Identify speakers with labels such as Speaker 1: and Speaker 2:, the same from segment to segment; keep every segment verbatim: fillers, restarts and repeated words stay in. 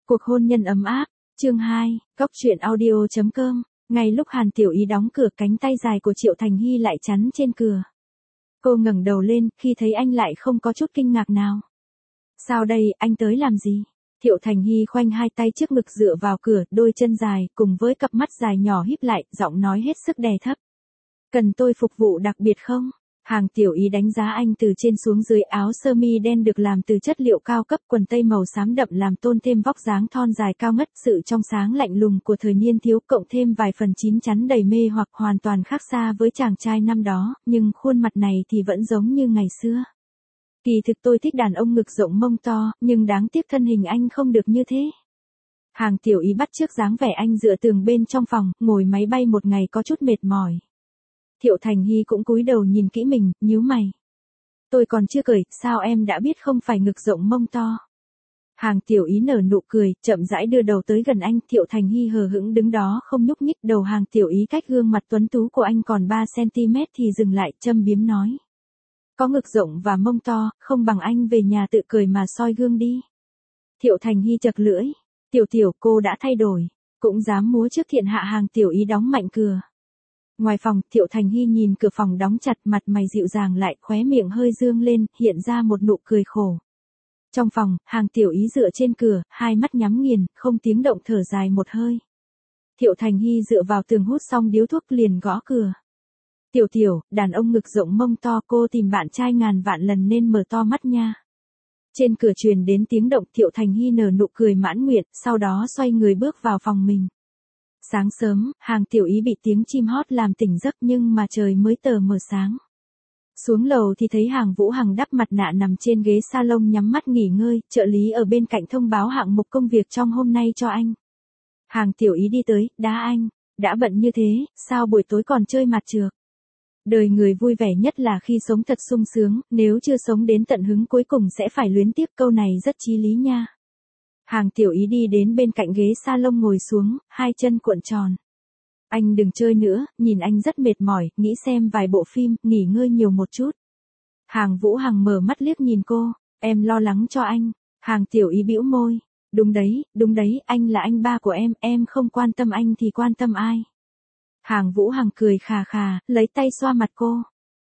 Speaker 1: Cuộc hôn nhân ấm áp, chương hai, Cóc truyện audio chấm com. Ngay lúc Hàn Tiểu Ý đóng cửa, cánh tay dài của Triệu Thành Hy lại chắn trên cửa. Cô ngẩng đầu lên, khi thấy anh lại không có chút kinh ngạc nào. Sao đây, anh tới làm gì? Triệu Thành Hy khoanh hai tay trước ngực dựa vào cửa, đôi chân dài, cùng với cặp mắt dài nhỏ híp lại, giọng nói hết sức đè thấp. Cần tôi phục vụ đặc biệt không? Hàng Tiểu Ý đánh giá anh từ trên xuống dưới, áo sơ mi đen được làm từ chất liệu cao cấp, quần tây màu xám đậm làm tôn thêm vóc dáng thon dài cao ngất, sự trong sáng lạnh lùng của thời niên thiếu cộng thêm vài phần chín chắn đầy mê hoặc, hoàn toàn khác xa với chàng trai năm đó, nhưng khuôn mặt này thì vẫn giống như ngày xưa. Kỳ thực tôi thích đàn ông ngực rộng mông to, nhưng đáng tiếc thân hình anh không được như thế. Hàng Tiểu Ý bắt chước dáng vẻ anh dựa tường bên trong phòng, ngồi máy bay một ngày có chút mệt mỏi. Triệu Thành Hy cũng cúi đầu nhìn kỹ mình, nhíu mày. Tôi còn chưa cười, sao em đã biết không phải ngực rộng mông to? Hàng Tiểu Ý nở nụ cười, chậm rãi đưa đầu tới gần anh. Triệu Thành Hy hờ hững đứng đó không nhúc nhích, đầu Hàng Tiểu Ý cách gương mặt tuấn tú của anh còn ba xăng-ti-mét thì dừng lại, châm biếm nói. Có ngực rộng và mông to, không bằng anh về nhà tự cười mà soi gương đi. Triệu Thành Hy chật lưỡi. Tiểu Tiểu, cô đã thay đổi, cũng dám múa trước thiên hạ. Hàng Tiểu Ý đóng mạnh cửa. Ngoài phòng, Triệu Thành Hy nhìn cửa phòng đóng chặt, mặt mày dịu dàng lại, khóe miệng hơi dương lên, hiện ra một nụ cười khổ. Trong phòng, Hàng Tiểu Ý dựa trên cửa, hai mắt nhắm nghiền, không tiếng động thở dài một hơi. Triệu Thành Hy dựa vào tường hút xong điếu thuốc liền gõ cửa. Tiểu Tiểu, đàn ông ngực rộng mông to, cô tìm bạn trai ngàn vạn lần nên mở to mắt nha. Trên cửa truyền đến tiếng động, Triệu Thành Hy nở nụ cười mãn nguyện, sau đó xoay người bước vào phòng mình. Sáng sớm, Hàng Tiểu Ý bị tiếng chim hót làm tỉnh giấc nhưng mà trời mới tờ mờ sáng. Xuống lầu thì thấy Hàng Vũ Hằng đắp mặt nạ nằm trên ghế salon nhắm mắt nghỉ ngơi, trợ lý ở bên cạnh thông báo hạng mục công việc trong hôm nay cho anh. Hàng Tiểu Ý đi tới, đá anh, đã bận như thế, sao buổi tối còn chơi mặt trược? Đời người vui vẻ nhất là khi sống thật sung sướng, nếu chưa sống đến tận hứng cuối cùng sẽ phải luyến tiếc, câu này rất chí lý nha. Hàng Tiểu Ý đi đến bên cạnh ghế salon ngồi xuống, hai chân cuộn tròn. Anh đừng chơi nữa, nhìn anh rất mệt mỏi, nghĩ xem vài bộ phim, nghỉ ngơi nhiều một chút. Hàng Vũ Hằng mở mắt liếc nhìn cô, em lo lắng cho anh. Hàng Tiểu Ý bĩu môi, đúng đấy, đúng đấy, anh là anh ba của em, em không quan tâm anh thì quan tâm ai. Hàng Vũ Hằng cười khà khà, lấy tay xoa mặt cô.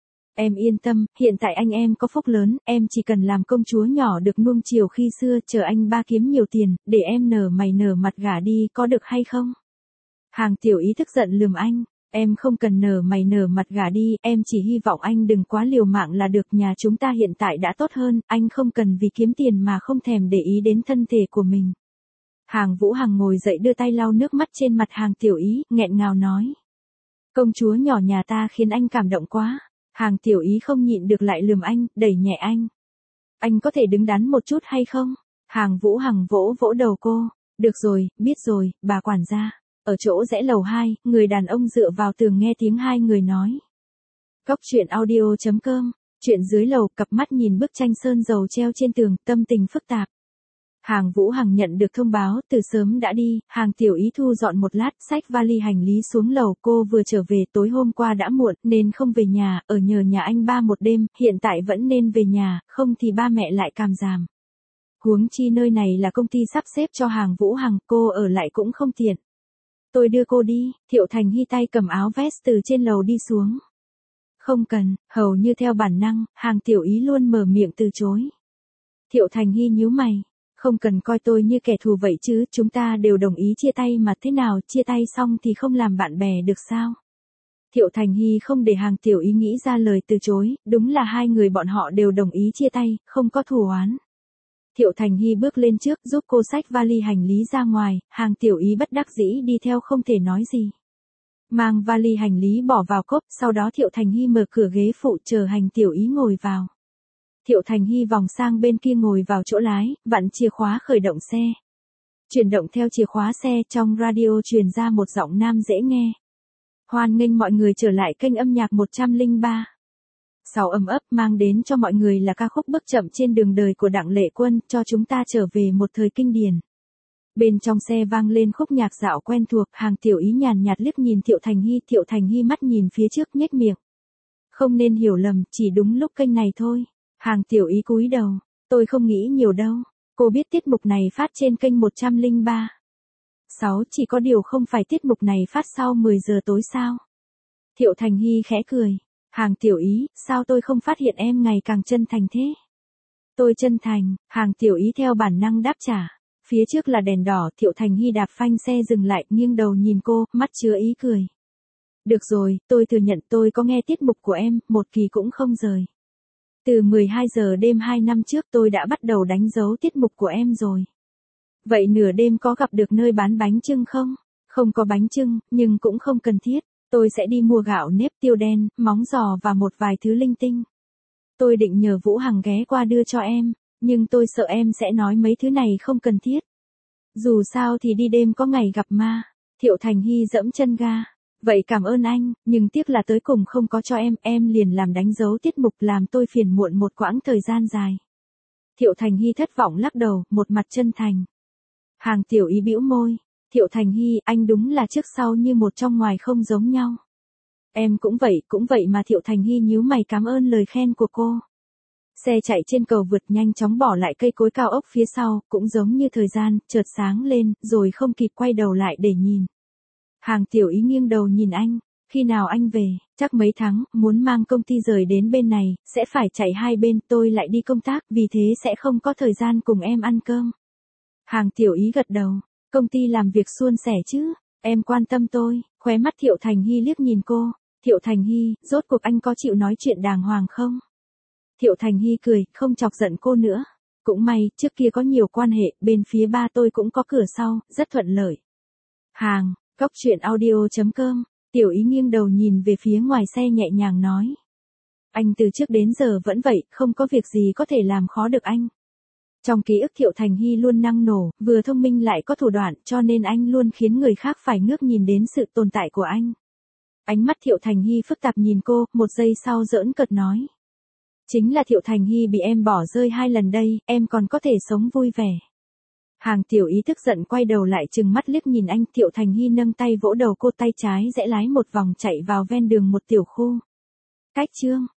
Speaker 1: Em yên tâm, hiện tại anh em có phúc lớn, em chỉ cần làm công chúa nhỏ được nuông chiều khi xưa, chờ anh ba kiếm nhiều tiền, để em nở mày nở mặt gả đi, có được hay không? Hàng Tiểu Ý tức giận lườm anh, em không cần nở mày nở mặt gả đi, em chỉ hy vọng anh đừng quá liều mạng là được, nhà chúng ta hiện tại đã tốt hơn, anh không cần vì kiếm tiền mà không thèm để ý đến thân thể của mình. Hàng Vũ Hằng ngồi dậy đưa tay lau nước mắt trên mặt Hàng Tiểu Ý, nghẹn ngào nói. Công chúa nhỏ nhà ta khiến anh cảm động quá. Hàng Tiểu Ý không nhịn được lại lườm anh, đẩy nhẹ anh. Anh có thể đứng đắn một chút hay không? Hàng Vũ Hằng vỗ vỗ đầu cô. Được rồi, biết rồi, bà quản gia. Ở chỗ rẽ lầu hai, người đàn ông dựa vào tường nghe tiếng hai người nói. Cóc truyện audio chấm com. Chuyện dưới lầu, cặp mắt nhìn bức tranh sơn dầu treo trên tường, tâm tình phức tạp. Hàng Vũ Hằng nhận được thông báo, từ sớm đã đi. Hàng Tiểu Ý thu dọn một lát, xách vali hành lý xuống lầu, cô vừa trở về, tối hôm qua đã muộn, nên không về nhà, ở nhờ nhà anh ba một đêm, hiện tại vẫn nên về nhà, không thì ba mẹ lại càm ràm. Huống chi nơi này là công ty sắp xếp cho Hàng Vũ Hằng, cô ở lại cũng không tiện. Tôi đưa cô đi. Triệu Thành Hy tay cầm áo vest từ trên lầu đi xuống. Không cần, hầu như theo bản năng, Hàng Tiểu Ý luôn mở miệng từ chối. Triệu Thành Hy nhíu mày. Không cần coi tôi như kẻ thù vậy chứ, chúng ta đều đồng ý chia tay mà, thế nào, chia tay xong thì không làm bạn bè được sao? Triệu Thành Hy không để Hàng Tiểu Ý nghĩ ra lời từ chối, đúng là hai người bọn họ đều đồng ý chia tay, không có thù oán. Triệu Thành Hy bước lên trước giúp cô xách vali hành lý ra ngoài, Hàng Tiểu Ý bất đắc dĩ đi theo không thể nói gì. Mang vali hành lý bỏ vào cốp, sau đó Triệu Thành Hy mở cửa ghế phụ chờ Hàng Tiểu Ý ngồi vào. Triệu Thành Hy vòng sang bên kia ngồi vào chỗ lái, vặn chìa khóa khởi động xe. Chuyển động theo chìa khóa xe, trong radio truyền ra một giọng nam dễ nghe. Hoan nghênh mọi người trở lại kênh âm nhạc một không ba. Sáu ấm ấp mang đến cho mọi người là ca khúc Bước chậm trên đường đời của Đặng Lệ Quân, cho chúng ta trở về một thời kinh điển. Bên trong xe vang lên khúc nhạc dạo quen thuộc, Hàng Tiểu Ý nhàn nhạt liếc nhìn Triệu Thành Hy, Triệu Thành Hy mắt nhìn phía trước nhếch miệng. Không nên hiểu lầm, chỉ đúng lúc kênh này thôi. Hàng Tiểu Ý cúi đầu, tôi không nghĩ nhiều đâu. Cô biết tiết mục này phát trên kênh một không ba. sáu chỉ có điều không phải tiết mục này phát sau mười giờ tối sao? Thiệu Thành Hy khẽ cười. Hàng Tiểu Ý, sao tôi không phát hiện em ngày càng chân thành thế? Tôi chân thành, Hàng Tiểu Ý theo bản năng đáp trả. Phía trước là đèn đỏ, Thiệu Thành Hy đạp phanh xe dừng lại, nghiêng đầu nhìn cô, mắt chứa ý cười. Được rồi, tôi thừa nhận tôi có nghe tiết mục của em, một kỳ cũng không rời. Từ mười hai giờ đêm hai năm trước tôi đã bắt đầu đánh dấu tiết mục của em rồi. Vậy nửa đêm có gặp được nơi bán bánh chưng không? Không có bánh chưng, nhưng cũng không cần thiết. Tôi sẽ đi mua gạo nếp, tiêu đen, móng giò và một vài thứ linh tinh. Tôi định nhờ Vũ Hằng ghé qua đưa cho em, nhưng tôi sợ em sẽ nói mấy thứ này không cần thiết. Dù sao thì đi đêm có ngày gặp ma. Thiệu Thành Hy dẫm chân ga. Vậy cảm ơn anh, nhưng tiếc là tới cùng không có cho em, em liền làm đánh dấu tiết mục làm tôi phiền muộn một quãng thời gian dài. Thiệu Thành Hy thất vọng lắc đầu, một mặt chân thành. Hàng Tiểu Ý bĩu môi. Thiệu Thành Hy, anh đúng là trước sau như một trong ngoài không giống nhau. Em cũng vậy, cũng vậy mà. Thiệu Thành Hy nhíu mày cảm ơn lời khen của cô. Xe chạy trên cầu vượt nhanh chóng bỏ lại cây cối cao ốc phía sau, cũng giống như thời gian, chợt sáng lên, rồi không kịp quay đầu lại để nhìn. Hàng Tiểu Ý nghiêng đầu nhìn anh, khi nào anh về, chắc mấy tháng, muốn mang công ty rời đến bên này, sẽ phải chạy hai bên, tôi lại đi công tác, vì thế sẽ không có thời gian cùng em ăn cơm. Hàng Tiểu Ý gật đầu, công ty làm việc suôn sẻ chứ, em quan tâm tôi, khóe mắt Thiệu Thành Hy liếc nhìn cô, Thiệu Thành Hy, rốt cuộc anh có chịu nói chuyện đàng hoàng không? Thiệu Thành Hy cười, không chọc giận cô nữa. Cũng may, trước kia có nhiều quan hệ, bên phía ba tôi cũng có cửa sau, rất thuận lợi. Hàng, Cóc Truyện Audio chấm com, Tiểu Ý nghiêng đầu nhìn về phía ngoài xe nhẹ nhàng nói. Anh từ trước đến giờ vẫn vậy, không có việc gì có thể làm khó được anh. Trong ký ức Thiệu Thành Hy luôn năng nổ, vừa thông minh lại có thủ đoạn, cho nên anh luôn khiến người khác phải ngước nhìn đến sự tồn tại của anh. Ánh mắt Thiệu Thành Hy phức tạp nhìn cô, một giây sau giỡn cợt nói. Chính là Thiệu Thành Hy bị em bỏ rơi hai lần đây, em còn có thể sống vui vẻ. Hàng Tiểu Ý tức giận quay đầu lại trừng mắt liếc nhìn anh. Thiệu Thành Hy nâng tay vỗ đầu cô, tay trái rẽ lái một vòng chạy vào ven đường một tiểu khu. Cách chương.